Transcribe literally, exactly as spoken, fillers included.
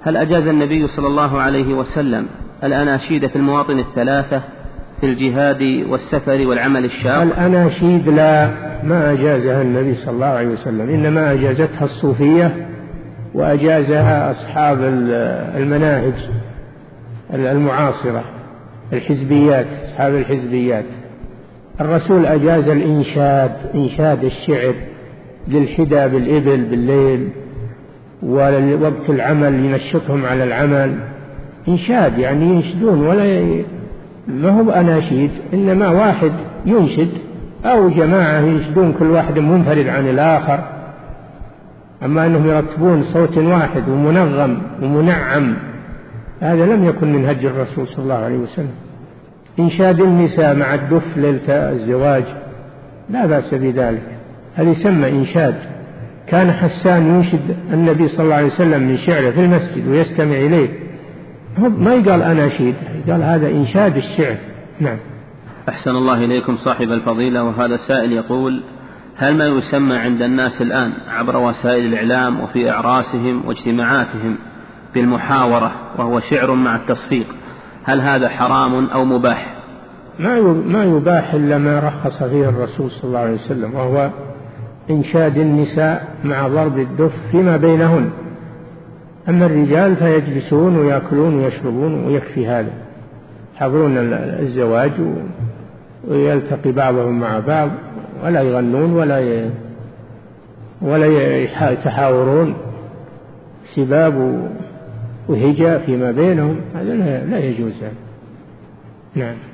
هل أجاز النبي صلى الله عليه وسلم الأناشيد في المواطن الثلاثة في الجهاد والسفر والعمل الشاق؟ الأناشيد لا، ما أجازها النبي صلى الله عليه وسلم، إنما أجازتها الصوفية وأجازها أصحاب المناهج المعاصرة، الحزبيات، أصحاب الحزبيات. الرسول أجاز الإنشاد، إنشاد الشعر للحدى بالإبل بالليل، ووقت العمل ينشطهم على العمل، إنشاد يعني ينشدون، ولا ي... ما هو أناشيد، إنما واحد ينشد أو جماعة ينشدون كل واحد منفرد عن الآخر. أما أنهم يرتبون صوت واحد ومنغم ومنعم، هذا لم يكن من هدي الرسول صلى الله عليه وسلم. إنشاد النساء مع الدف ليلة الزواج لا بأس بذلك، هذا يسمى إنشاد. كان حسان ينشد النبي صلى الله عليه وسلم من شعره في المسجد ويستمع إليه، ما يقال أناشيد، قال هذا إنشاد الشعر. نعم. أحسن الله إليكم صاحب الفضيلة. وهذا السائل يقول: هل ما يسمى عند الناس الآن عبر وسائل الإعلام وفي أعراسهم واجتماعاتهم بالمحاورة وهو شعر مع التصفيق، هل هذا حرام أو مباح؟ ما يباح إلا ما رخص فيه الرسول صلى الله عليه وسلم، وهو إنشاد النساء مع ضرب الدف فيما بينهن. أما الرجال فيجلسون ويأكلون ويشربون ويكفي هذا، يحضرون الزواج ويلتقي بعضهم مع بعض، ولا يغنون ولا ي... ولا يتحاورون سباب وهجاء فيما بينهم، هذا لا يجوز. نعم.